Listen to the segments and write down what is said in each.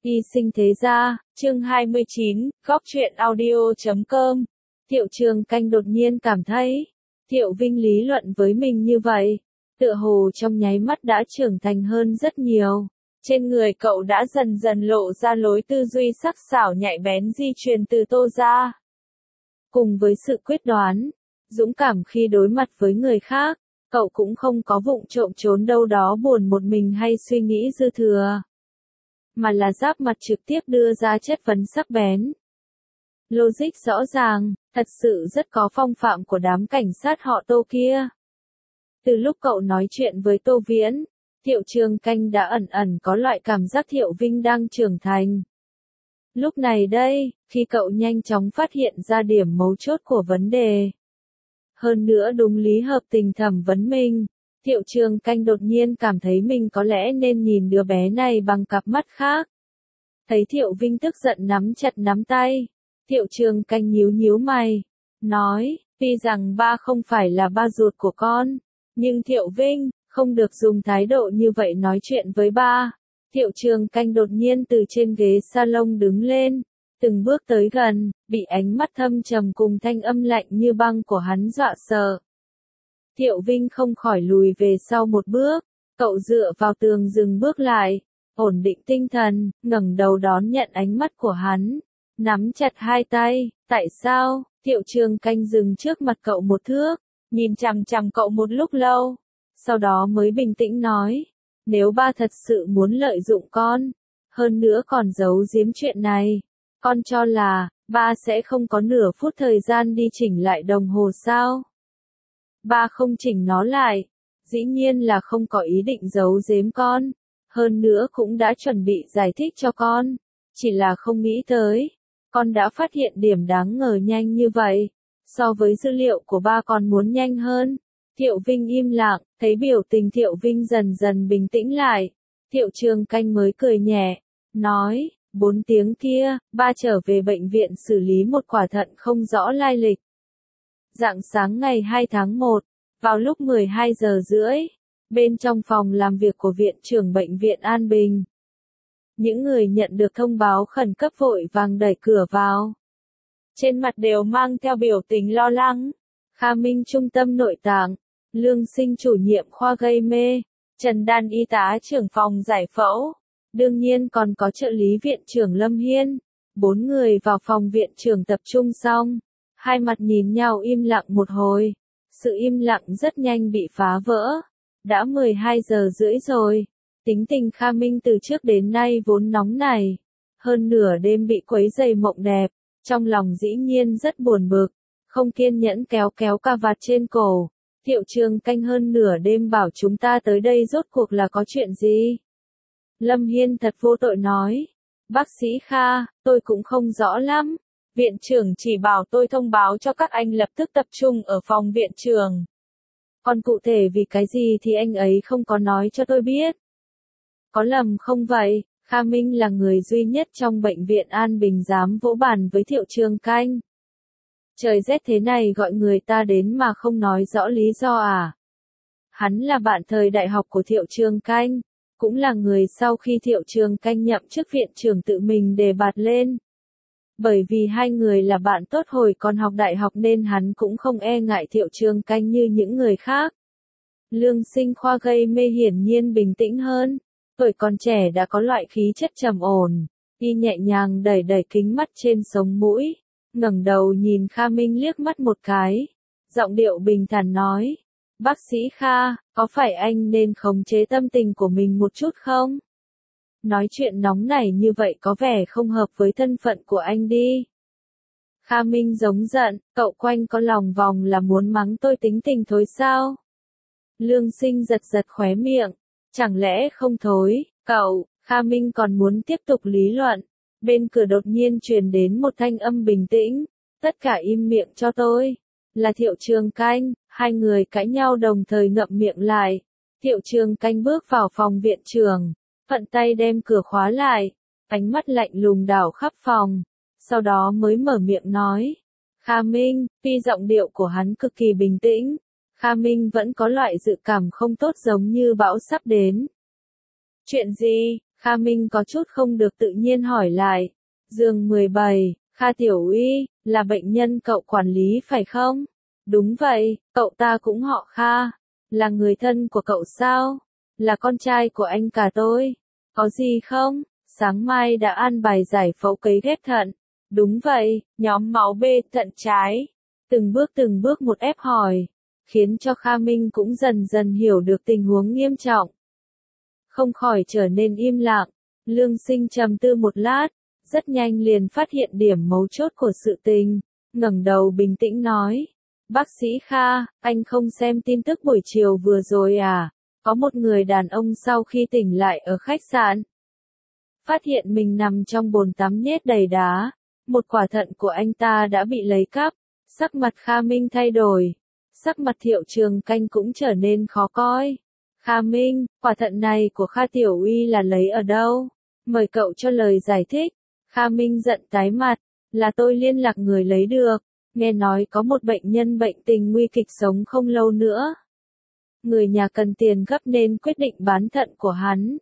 Y sinh thế gia, chương 29, góc truyện audio.com. Thiệu Trường Canh đột nhiên cảm thấy, Thiệu Vinh lý luận với mình như vậy, tựa hồ trong nháy mắt đã trưởng thành hơn rất nhiều. Trên người cậu đã dần dần lộ ra lối tư duy sắc sảo nhạy bén di truyền từ Tô gia. Cùng với sự quyết đoán, dũng cảm khi đối mặt với người khác, cậu cũng không có vụng trộm trốn đâu đó buồn một mình hay suy nghĩ dư thừa, mà là giáp mặt trực tiếp đưa ra chất vấn sắc bén. Logic rõ ràng, thật sự rất có phong phạm của đám cảnh sát họ Tô kia. Từ lúc cậu nói chuyện với Tô Viễn, Thiệu Trường Canh đã ẩn ẩn có loại cảm giác Thiệu Vinh đang trưởng thành. Lúc này đây, khi cậu nhanh chóng phát hiện ra điểm mấu chốt của vấn đề, hơn nữa đúng lý hợp tình thẩm vấn mình, Thiệu Trường Canh đột nhiên cảm thấy mình có lẽ nên nhìn đứa bé này bằng cặp mắt khác. Thấy Thiệu Vinh tức giận nắm chặt nắm tay, Thiệu Trường Canh nhíu nhíu mày, nói, tuy rằng ba không phải là ba ruột của con, nhưng Thiệu Vinh, không được dùng thái độ như vậy nói chuyện với ba. Thiệu Trường Canh đột nhiên từ trên ghế salon đứng lên, từng bước tới gần, bị ánh mắt thâm trầm cùng thanh âm lạnh như băng của hắn dọa sợ. Thiệu Vinh không khỏi lùi về sau một bước, cậu dựa vào tường dừng bước lại, ổn định tinh thần, ngẩng đầu đón nhận ánh mắt của hắn, nắm chặt hai tay. Tại sao? Thiệu Trường Canh dừng trước mặt cậu một thước, nhìn chằm chằm cậu một lúc lâu, sau đó mới bình tĩnh nói, nếu ba thật sự muốn lợi dụng con, hơn nữa còn giấu giếm chuyện này, con cho là, ba sẽ không có nửa phút thời gian đi chỉnh lại đồng hồ sao? Ba không chỉnh nó lại, dĩ nhiên là không có ý định giấu giếm con, hơn nữa cũng đã chuẩn bị giải thích cho con, chỉ là không nghĩ tới, con đã phát hiện điểm đáng ngờ nhanh như vậy, so với dữ liệu của ba còn muốn nhanh hơn. Thiệu Vinh im lặng, thấy biểu tình Thiệu Vinh dần dần bình tĩnh lại, Thiệu Trường Canh mới cười nhẹ, nói, 4 tiếng kia, ba trở về bệnh viện xử lý một quả thận không rõ lai lịch. Rạng sáng ngày 2 tháng 1, vào lúc 12 giờ rưỡi, bên trong phòng làm việc của viện trưởng bệnh viện An Bình, những người nhận được thông báo khẩn cấp vội vàng đẩy cửa vào. Trên mặt đều mang theo biểu tình lo lắng. Kha Minh trung tâm nội tạng, Lương Sinh chủ nhiệm khoa gây mê, Trần Đan y tá trưởng phòng giải phẫu, đương nhiên còn có trợ lý viện trưởng Lâm Hiên. 4 người vào phòng viện trưởng tập trung xong, hai mặt nhìn nhau im lặng một hồi. Sự im lặng rất nhanh bị phá vỡ. Đã 12 giờ rưỡi rồi. Tính tình Kha Minh từ trước đến nay vốn nóng này, hơn nửa đêm bị quấy giày mộng đẹp, trong lòng dĩ nhiên rất buồn bực, không kiên nhẫn kéo cà vạt trên cổ. Thiệu Trường Canh hơn nửa đêm bảo chúng ta tới đây rốt cuộc là có chuyện gì? Lâm Hiên thật vô tội nói, bác sĩ Kha, tôi cũng không rõ lắm, viện trưởng chỉ bảo tôi thông báo cho các anh lập tức tập trung ở phòng viện trưởng. Còn cụ thể vì cái gì thì anh ấy không có nói cho tôi biết. Có lầm không vậy? Kha Minh là người duy nhất trong bệnh viện An Bình dám vỗ bàn với Thiệu Trường Canh. Trời rét thế này gọi người ta đến mà không nói rõ lý do à? Hắn là bạn thời đại học của Thiệu Trường Canh, cũng là người sau khi Thiệu Trường Canh nhậm chức viện trưởng tự mình đề bạt lên. Bởi vì hai người là bạn tốt hồi còn học đại học nên hắn cũng không e ngại Thiệu Trường Canh như những người khác. Lương Sinh khoa gây mê hiển nhiên bình tĩnh hơn, tuổi còn trẻ đã có loại khí chất trầm ổn, y nhẹ nhàng đẩy kính mắt trên sống mũi, ngẩng đầu nhìn Kha Minh liếc mắt một cái, giọng điệu bình thản nói, bác sĩ Kha, có phải anh nên khống chế tâm tình của mình một chút không? Nói chuyện nóng nảy như vậy có vẻ không hợp với thân phận của anh đi. Kha Minh giống giận, cậu quanh có lòng vòng là muốn mắng tôi tính tình thối sao? Lương Sinh giật khóe miệng, chẳng lẽ không thối, cậu? Kha Minh còn muốn tiếp tục lý luận, bên cửa đột nhiên truyền đến một thanh âm bình tĩnh, tất cả im miệng cho tôi. Là Thiệu Trường Canh. Hai người cãi nhau đồng thời ngậm miệng lại. Thiệu Trường Canh bước vào phòng viện trưởng, phận tay đem cửa khóa lại, ánh mắt lạnh lùng đảo khắp phòng, sau đó mới mở miệng nói, Kha Minh. Tuy giọng điệu của hắn cực kỳ bình tĩnh, Kha Minh vẫn có loại dự cảm không tốt giống như bão sắp đến. Chuyện gì? Kha Minh có chút không được tự nhiên hỏi lại. Giường 17, Kha Tiểu Uy, là bệnh nhân cậu quản lý phải không? Đúng vậy, cậu ta cũng họ Kha. Là người thân của cậu sao? Là con trai của anh cả tôi. Có gì không? Sáng mai đã an bài giải phẫu cấy ghép thận. Đúng vậy, nhóm máu B thận trái. Từng bước một ép hỏi, khiến cho Kha Minh cũng dần dần hiểu được tình huống nghiêm trọng. Không khỏi trở nên im lặng, Lương Sinh trầm tư một lát, rất nhanh liền phát hiện điểm mấu chốt của sự tình, ngẩng đầu bình tĩnh nói. Bác sĩ Kha, anh không xem tin tức buổi chiều vừa rồi à? Có một người đàn ông sau khi tỉnh lại ở khách sạn. Phát hiện mình nằm trong bồn tắm nhét đầy đá. Một quả thận của anh ta đã bị lấy cắp. Sắc mặt Kha Minh thay đổi. Sắc mặt Thiệu Trường Canh cũng trở nên khó coi. Kha Minh, quả thận này của Kha Tiểu Uy là lấy ở đâu? Mời cậu cho lời giải thích. Kha Minh giận tái mặt. Là tôi liên lạc người lấy được. Nghe nói có một bệnh nhân bệnh tình nguy kịch sống không lâu nữa. Người nhà cần tiền gấp nên quyết định bán thận của hắn.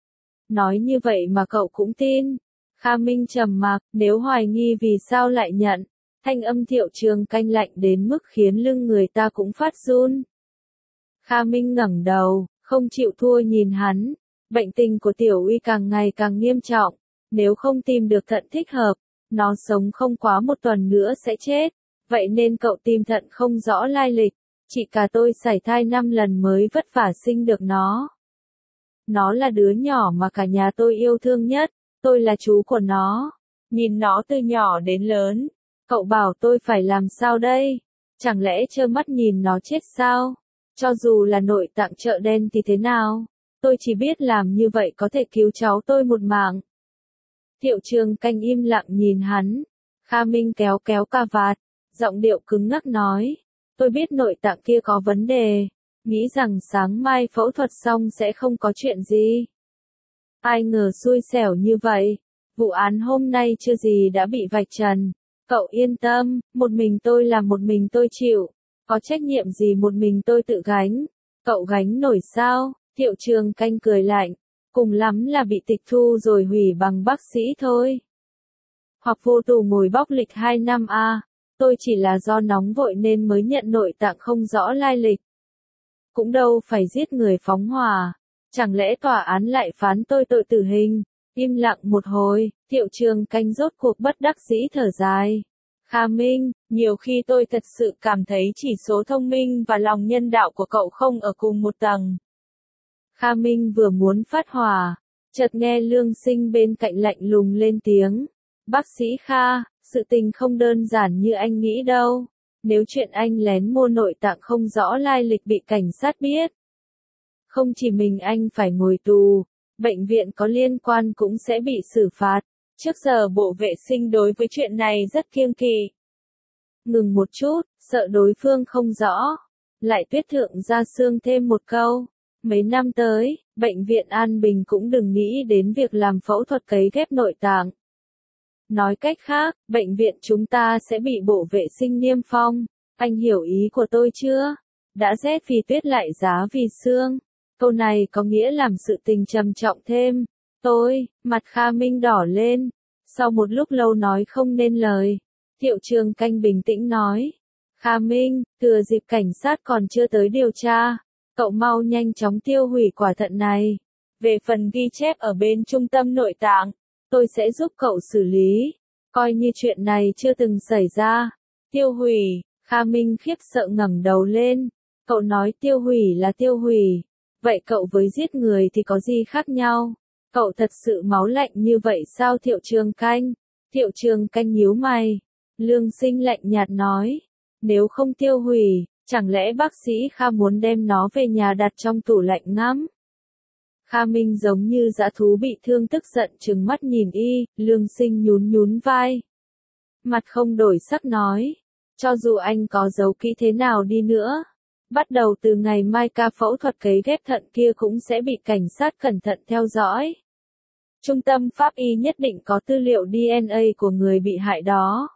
Nói như vậy mà cậu cũng tin. Kha Minh trầm mặc, nếu hoài nghi vì sao lại nhận. Thanh âm Thiệu Trường Canh lạnh đến mức khiến lưng người ta cũng phát run. Kha Minh ngẩng đầu, không chịu thua nhìn hắn. Bệnh tình của Tiểu Uy càng ngày càng nghiêm trọng. Nếu không tìm được thận thích hợp, nó sống không quá một tuần nữa sẽ chết. Vậy nên cậu tìm thận không rõ lai lịch. Chị cả tôi sảy thai 5 lần mới vất vả sinh được nó. Nó là đứa nhỏ mà cả nhà tôi yêu thương nhất. Tôi là chú của nó. Nhìn nó từ nhỏ đến lớn. Cậu bảo tôi phải làm sao đây? Chẳng lẽ trơ mắt nhìn nó chết sao? Cho dù là nội tạng chợ đen thì thế nào? Tôi chỉ biết làm như vậy có thể cứu cháu tôi một mạng. Thiệu Trường Canh im lặng nhìn hắn. Kha Minh kéo kéo cà vạt. Giọng điệu cứng ngắc nói. Tôi biết nội tạng kia có vấn đề. Nghĩ rằng sáng mai phẫu thuật xong sẽ không có chuyện gì. Ai ngờ xui xẻo như vậy. Vụ án hôm nay chưa gì đã bị vạch trần. Cậu yên tâm, một mình tôi làm một mình tôi chịu. Có trách nhiệm gì một mình tôi tự gánh. Cậu gánh nổi sao? Thiệu Trường Canh cười lạnh. Cùng lắm là bị tịch thu rồi hủy bằng bác sĩ thôi. Hoặc vô tù ngồi bóc lịch 2 năm a. Tôi chỉ là do nóng vội nên mới nhận nội tạng không rõ lai lịch. Cũng đâu phải giết người phóng hỏa. Chẳng lẽ tòa án lại phán tôi tội tử hình? Im lặng một hồi, Thiệu Trường Canh rốt cuộc bất đắc dĩ thở dài. Kha Minh, nhiều khi tôi thật sự cảm thấy chỉ số thông minh và lòng nhân đạo của cậu không ở cùng một tầng. Kha Minh vừa muốn phát hỏa, chợt nghe Lương Sinh bên cạnh lạnh lùng lên tiếng. Bác sĩ Kha, sự tình không đơn giản như anh nghĩ đâu. Nếu chuyện anh lén mua nội tạng không rõ lai lịch bị cảnh sát biết. Không chỉ mình anh phải ngồi tù, bệnh viện có liên quan cũng sẽ bị xử phạt. Trước giờ Bộ Vệ sinh đối với chuyện này rất kiêng kỵ. Ngừng một chút, sợ đối phương không rõ. Lại Tuyết Thượng ra xương thêm một câu. Mấy năm tới, bệnh viện An Bình cũng đừng nghĩ đến việc làm phẫu thuật cấy ghép nội tạng. Nói cách khác, bệnh viện chúng ta sẽ bị Bộ Vệ sinh niêm phong. Anh hiểu ý của tôi chưa? Đã rét vì tuyết lại giá vì sương. Câu này có nghĩa làm sự tình trầm trọng thêm. Mặt Kha Minh đỏ lên. Sau một lúc lâu nói không nên lời. Thiệu Trường Canh bình tĩnh nói. Kha Minh, thừa dịp cảnh sát còn chưa tới điều tra. Cậu mau nhanh chóng tiêu hủy quả thận này. Về phần ghi chép ở bên trung tâm nội tạng, tôi sẽ giúp cậu xử lý. Coi như chuyện này chưa từng xảy ra. Tiêu hủy, Kha Minh khiếp sợ ngẩng đầu lên. Cậu nói tiêu hủy là tiêu hủy. Vậy cậu với giết người thì có gì khác nhau? Cậu thật sự máu lạnh như vậy sao Thiệu Trường Canh? Thiệu Trường Canh nhíu mày. Lương Sinh lạnh nhạt nói. Nếu không tiêu hủy, chẳng lẽ bác sĩ Kha muốn đem nó về nhà đặt trong tủ lạnh ngắm? Kha Minh giống như dã thú bị thương tức giận trừng mắt nhìn y, Lương Sinh nhún nhún vai. Mặt không đổi sắc nói. Cho dù anh có giấu kỹ thế nào đi nữa. Bắt đầu từ ngày mai ca phẫu thuật cấy ghép thận kia cũng sẽ bị cảnh sát cẩn thận theo dõi. Trung tâm pháp y nhất định có tư liệu DNA của người bị hại đó.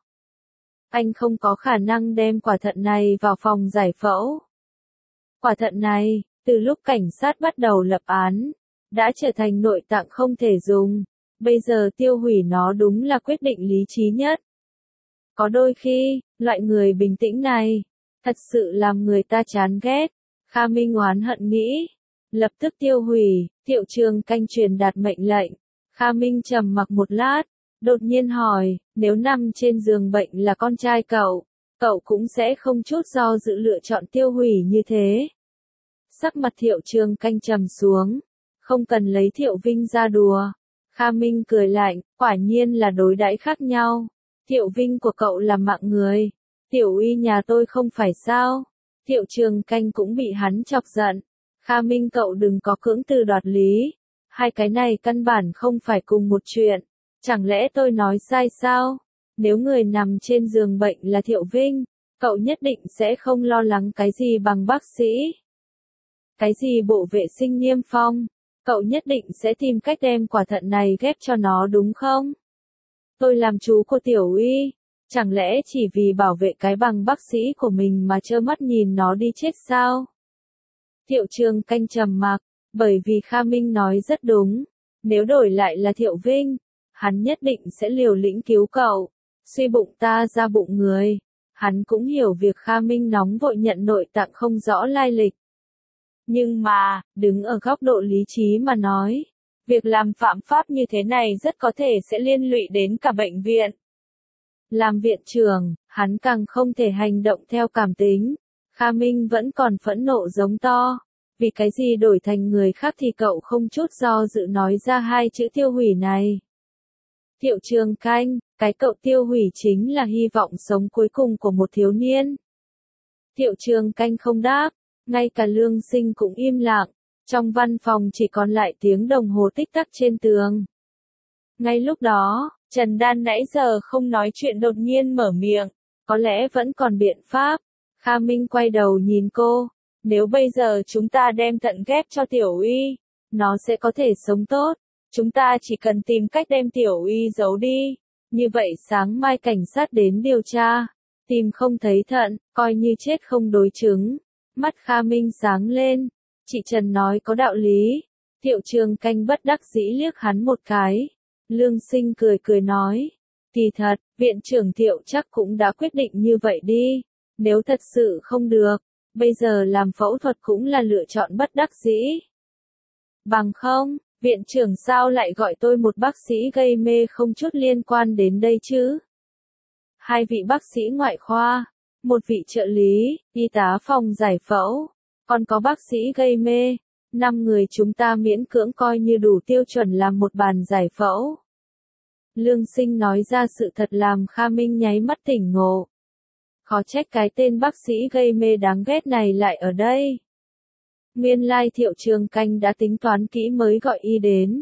Anh không có khả năng đem quả thận này vào phòng giải phẫu. Quả thận này, từ lúc cảnh sát bắt đầu lập án, đã trở thành nội tạng không thể dùng. Bây giờ tiêu hủy nó đúng là quyết định lý trí nhất. Có đôi khi, loại người bình tĩnh này, thật sự làm người ta chán ghét. Kha Minh oán hận nghĩ. Lập tức tiêu hủy, Thiệu Trường Canh truyền đạt mệnh lệnh. Kha Minh trầm mặc một lát, đột nhiên hỏi, nếu nằm trên giường bệnh là con trai cậu, cậu cũng sẽ không chút do dự lựa chọn tiêu hủy như thế. Sắc mặt Thiệu Trường Canh trầm xuống, không cần lấy Thiệu Vinh ra đùa. Kha Minh cười lạnh, quả nhiên là đối đãi khác nhau. Thiệu Vinh của cậu là mạng người, Tiểu Uy nhà tôi không phải sao? Thiệu Trường Canh cũng bị hắn chọc giận. Kha Minh cậu đừng có cưỡng từ đoạt lý. Hai cái này căn bản không phải cùng một chuyện. Chẳng lẽ tôi nói sai sao? Nếu người nằm trên giường bệnh là Thiệu Vinh, cậu nhất định sẽ không lo lắng cái gì bằng bác sĩ. Cái gì bộ vệ sinh niêm phong, cậu nhất định sẽ tìm cách đem quả thận này ghép cho nó đúng không? Tôi làm chú của Tiểu Uy, chẳng lẽ chỉ vì bảo vệ cái bằng bác sĩ của mình mà trơ mắt nhìn nó đi chết sao? Thiệu Trường Canh trầm mặc, bởi vì Kha Minh nói rất đúng. Nếu đổi lại là Thiệu Vinh, hắn nhất định sẽ liều lĩnh cứu cậu. Suy bụng ta ra bụng người. Hắn cũng hiểu việc Kha Minh nóng vội nhận nội tạng không rõ lai lịch. Nhưng mà, đứng ở góc độ lý trí mà nói, việc làm phạm pháp như thế này rất có thể sẽ liên lụy đến cả bệnh viện. Làm viện trưởng, hắn càng không thể hành động theo cảm tính. Kha Minh vẫn còn phẫn nộ giống to. Vì cái gì đổi thành người khác thì cậu không chút do dự nói ra hai chữ tiêu hủy này. Thiệu Trường Canh, cái cậu tiêu hủy chính là hy vọng sống cuối cùng của một thiếu niên. Thiệu Trường Canh không đáp, ngay cả Lương Sinh cũng im lặng. Trong văn phòng chỉ còn lại tiếng đồng hồ tích tắc trên tường. Ngay lúc đó, Trần Đan nãy giờ không nói chuyện đột nhiên mở miệng, có lẽ vẫn còn biện pháp. Kha Minh quay đầu nhìn cô, nếu bây giờ chúng ta đem thận ghép cho Tiểu Uy, nó sẽ có thể sống tốt, chúng ta chỉ cần tìm cách đem Tiểu Uy giấu đi, như vậy sáng mai cảnh sát đến điều tra, tìm không thấy thận, coi như chết không đối chứng. Mắt Kha Minh sáng lên, chị Trần nói có đạo lý. Thiệu Trường Canh bất đắc dĩ liếc hắn một cái. Lương Sinh cười cười nói, kỳ thật, viện trưởng Thiệu chắc cũng đã quyết định như vậy đi. Nếu thật sự không được, bây giờ làm phẫu thuật cũng là lựa chọn bất đắc dĩ. Bằng không, viện trưởng sao lại gọi tôi một bác sĩ gây mê không chút liên quan đến đây chứ? Hai vị bác sĩ ngoại khoa, một vị trợ lý, y tá phòng giải phẫu, còn có bác sĩ gây mê. 5 người chúng ta miễn cưỡng coi như đủ tiêu chuẩn làm một bàn giải phẫu. Lương Sinh nói ra sự thật làm Kha Minh nháy mắt tỉnh ngộ. Khó trách cái tên bác sĩ gây mê đáng ghét này lại ở đây. Nguyên lai Thiệu Trường Canh đã tính toán kỹ mới gọi y đến.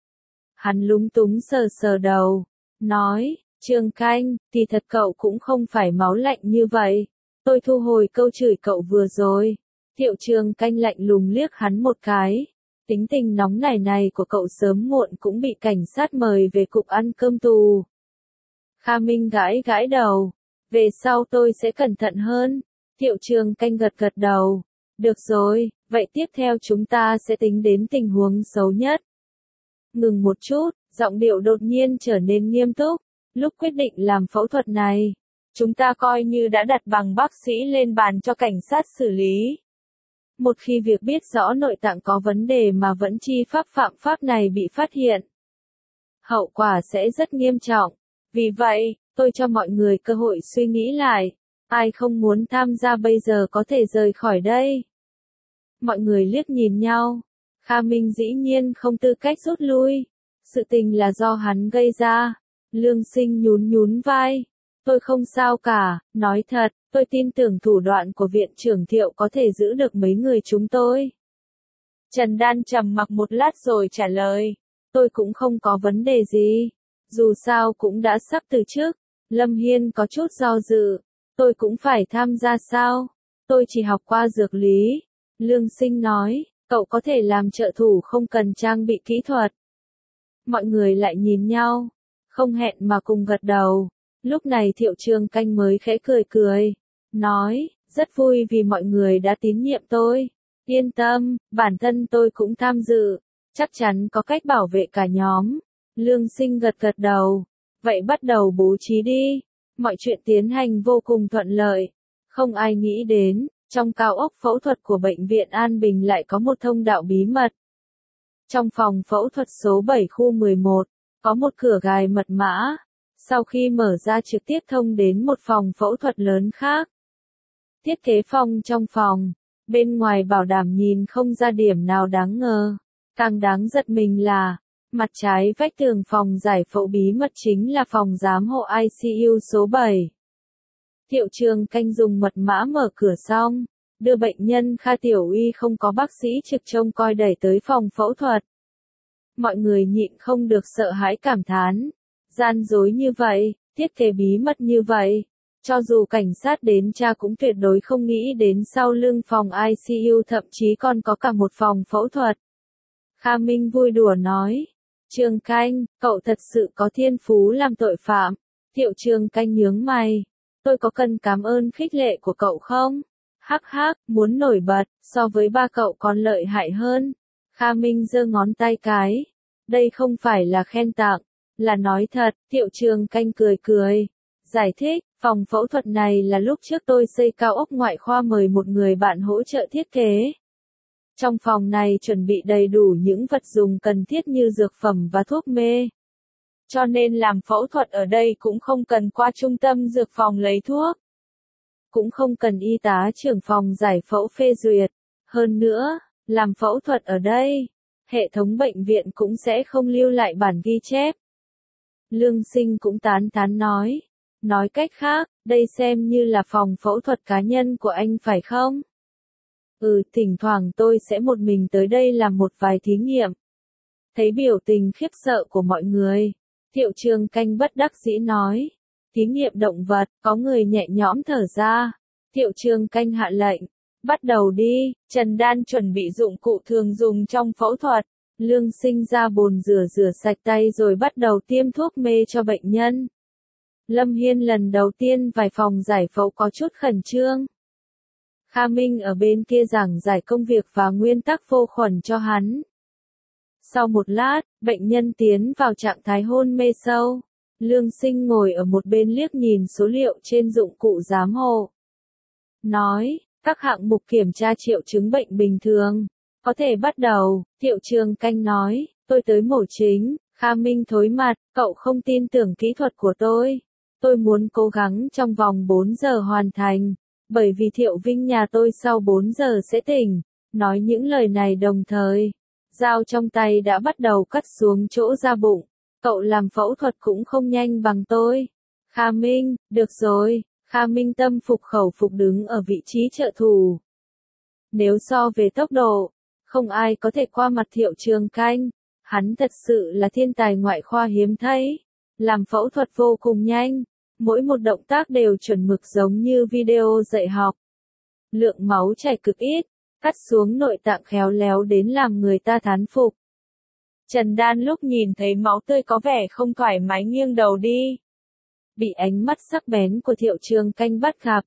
Hắn lúng túng sờ sờ đầu, nói, Trường Canh, thì thật cậu cũng không phải máu lạnh như vậy. Tôi thu hồi câu chửi cậu vừa rồi. Thiệu Trường Canh lạnh lùng liếc hắn một cái. Tính tình nóng này của cậu sớm muộn cũng bị cảnh sát mời về cục ăn cơm tù. Kha Minh gãi gãi đầu. Về sau tôi sẽ cẩn thận hơn. Thiệu Trường Canh gật gật đầu. Được rồi, vậy tiếp theo chúng ta sẽ tính đến tình huống xấu nhất. Ngừng một chút, giọng điệu đột nhiên trở nên nghiêm túc. Lúc quyết định làm phẫu thuật này, chúng ta coi như đã đặt bằng bác sĩ lên bàn cho cảnh sát xử lý. Một khi việc biết rõ nội tạng có vấn đề mà vẫn chi pháp phạm pháp này bị phát hiện, hậu quả sẽ rất nghiêm trọng. Vì vậy, tôi cho mọi người cơ hội suy nghĩ lại. Ai không muốn tham gia bây giờ có thể rời khỏi đây. Mọi người liếc nhìn nhau. Kha Minh dĩ nhiên không tư cách rút lui. Sự tình là do hắn gây ra. Lương Sinh nhún nhún vai. Tôi không sao cả, nói thật, tôi tin tưởng thủ đoạn của viện trưởng Thiệu có thể giữ được mấy người chúng tôi. Trần Đan trầm mặc một lát rồi trả lời. Tôi cũng không có vấn đề gì. Dù sao cũng đã sắp từ chức. Lâm Hiên có chút do dự. Tôi cũng phải tham gia sao? Tôi chỉ học qua dược lý. Lương Sinh nói, cậu có thể làm trợ thủ không cần trang bị kỹ thuật. Mọi người lại nhìn nhau. Không hẹn mà cùng gật đầu. Lúc này Thiệu Trường Canh mới khẽ cười cười. Nói, rất vui vì mọi người đã tín nhiệm tôi. Yên tâm, bản thân tôi cũng tham dự. Chắc chắn có cách bảo vệ cả nhóm. Lương Sinh gật gật đầu. Vậy bắt đầu bố trí đi. Mọi chuyện tiến hành vô cùng thuận lợi. Không ai nghĩ đến, trong cao ốc phẫu thuật của bệnh viện An Bình lại có một thông đạo bí mật. Trong phòng phẫu thuật số 7 khu 11, có một cửa gài mật mã. Sau khi mở ra trực tiếp thông đến một phòng phẫu thuật lớn khác. Thiết kế phòng trong phòng, bên ngoài bảo đảm nhìn không ra điểm nào đáng ngờ. Càng đáng giật mình là, mặt trái vách tường phòng giải phẫu bí mật chính là phòng giám hộ ICU số 7. Thiệu Trường Canh dùng mật mã mở cửa xong, đưa bệnh nhân Kha Tiểu Uy không có bác sĩ trực trông coi đẩy tới phòng phẫu thuật. Mọi người nhịn không được sợ hãi cảm thán. Gian dối như vậy, thiết kế bí mật như vậy. Cho dù cảnh sát đến tra cũng tuyệt đối không nghĩ đến sau lưng phòng ICU thậm chí còn có cả một phòng phẫu thuật. Kha Minh vui đùa nói. Trường Canh, cậu thật sự có thiên phú làm tội phạm. Thiệu Trường Canh nhướng mày. Tôi có cần cảm ơn khích lệ của cậu không? Hắc hắc, muốn nổi bật, so với ba cậu còn lợi hại hơn. Kha Minh giơ ngón tay cái. Đây không phải là khen tặng, là nói thật. Thiệu Trường Canh cười cười. Giải thích, phòng phẫu thuật này là lúc trước tôi xây cao ốc ngoại khoa mời một người bạn hỗ trợ thiết kế. Trong phòng này chuẩn bị đầy đủ những vật dụng cần thiết như dược phẩm và thuốc mê. Cho nên làm phẫu thuật ở đây cũng không cần qua trung tâm dược phòng lấy thuốc. Cũng không cần y tá trưởng phòng giải phẫu phê duyệt. Hơn nữa, làm phẫu thuật ở đây, hệ thống bệnh viện cũng sẽ không lưu lại bản ghi chép. Lương Sinh cũng tán thán nói. Nói cách khác, đây xem như là phòng phẫu thuật cá nhân của anh phải không? Thỉnh thoảng tôi sẽ một mình tới đây làm một vài thí nghiệm. Thấy biểu tình khiếp sợ của mọi người, Thiệu Trường Canh bất đắc dĩ nói. Thí nghiệm động vật, có người nhẹ nhõm thở ra. Thiệu Trường Canh hạ lệnh. Bắt đầu đi, Trần Đan chuẩn bị dụng cụ thường dùng trong phẫu thuật. Lương Sinh ra bồn rửa sạch tay rồi bắt đầu tiêm thuốc mê cho bệnh nhân. Lâm Hiên lần đầu tiên vào phòng giải phẫu có chút khẩn trương. Kha Minh ở bên kia giảng giải công việc và nguyên tắc vô khuẩn cho hắn. Sau một lát, bệnh nhân tiến vào trạng thái hôn mê sâu. Lương Sinh ngồi ở một bên liếc nhìn số liệu trên dụng cụ giám hộ. Nói, các hạng mục kiểm tra triệu chứng bệnh bình thường. Có thể bắt đầu, Thiệu Trường Canh nói, tôi tới mổ chính. Kha Minh thối mặt, cậu không tin tưởng kỹ thuật của tôi. Tôi muốn cố gắng trong vòng 4 giờ hoàn thành, bởi vì Thiệu Vinh nhà tôi sau 4 giờ sẽ tỉnh. Nói những lời này đồng thời, dao trong tay đã bắt đầu cắt xuống chỗ da bụng. Cậu làm phẫu thuật cũng không nhanh bằng tôi. Kha Minh, được rồi. Kha Minh tâm phục khẩu phục đứng ở vị trí trợ thủ. Nếu so về tốc độ, không ai có thể qua mặt Thiệu Trường Canh. Hắn thật sự là thiên tài ngoại khoa hiếm thấy. Làm phẫu thuật vô cùng nhanh. Mỗi một động tác đều chuẩn mực giống như video dạy học. Lượng máu chảy cực ít. Cắt xuống nội tạng khéo léo đến làm người ta thán phục. Trần Đan lúc nhìn thấy máu tươi có vẻ không thoải mái nghiêng đầu đi. Bị ánh mắt sắc bén của Thiệu Trường Canh bắt gặp.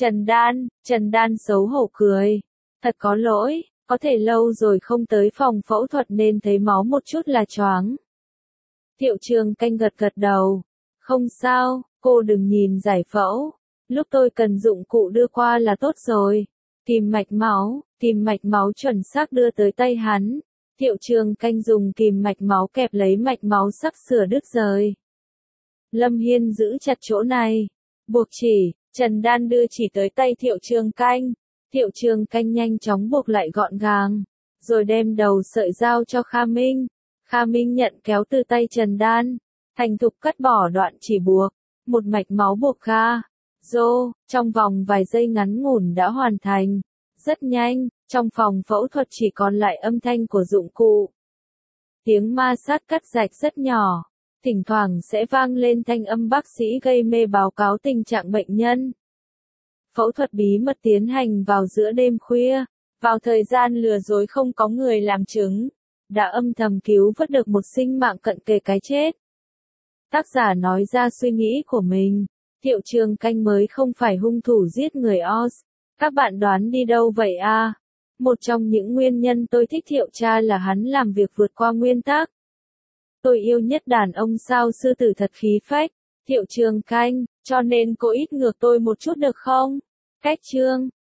Trần Đan xấu hổ cười. Thật có lỗi, có thể lâu rồi không tới phòng phẫu thuật nên thấy máu một chút là choáng. Thiệu Trường Canh gật gật đầu. Không sao, cô đừng nhìn giải phẫu. Lúc tôi cần dụng cụ đưa qua là tốt rồi. Tìm mạch máu chuẩn xác đưa tới tay hắn. Thiệu Trường Canh dùng kìm mạch máu kẹp lấy mạch máu sắp sửa đứt rời. Lâm Hiên giữ chặt chỗ này. Buộc chỉ, Trần Đan đưa chỉ tới tay Thiệu Trường Canh. Thiệu Trường Canh nhanh chóng buộc lại gọn gàng. Rồi đem đầu sợi dao cho Kha Minh. Kha Minh nhận kéo từ tay Trần Đan. Thành thục cắt bỏ đoạn chỉ buộc. Một mạch máu buộc Kha. Trong vòng vài giây ngắn ngủn đã hoàn thành. Rất nhanh, trong phòng phẫu thuật chỉ còn lại âm thanh của dụng cụ. Tiếng ma sát cắt rạch rất nhỏ. Thỉnh thoảng sẽ vang lên thanh âm bác sĩ gây mê báo cáo tình trạng bệnh nhân. Phẫu thuật bí mật tiến hành vào giữa đêm khuya, vào thời gian lừa dối không có người làm chứng, đã âm thầm cứu vớt được một sinh mạng cận kề cái chết. Tác giả nói ra suy nghĩ của mình, Thiệu Trường Canh mới không phải hung thủ giết người Oz. Các bạn đoán đi đâu vậy à? Một trong những nguyên nhân tôi thích Thiệu cha là hắn làm việc vượt qua nguyên tắc. Tôi yêu nhất đàn ông sao sư tử thật khí phách. Thiệu Trường Canh, cho nên cô ít ngược tôi một chút được không? Cách chương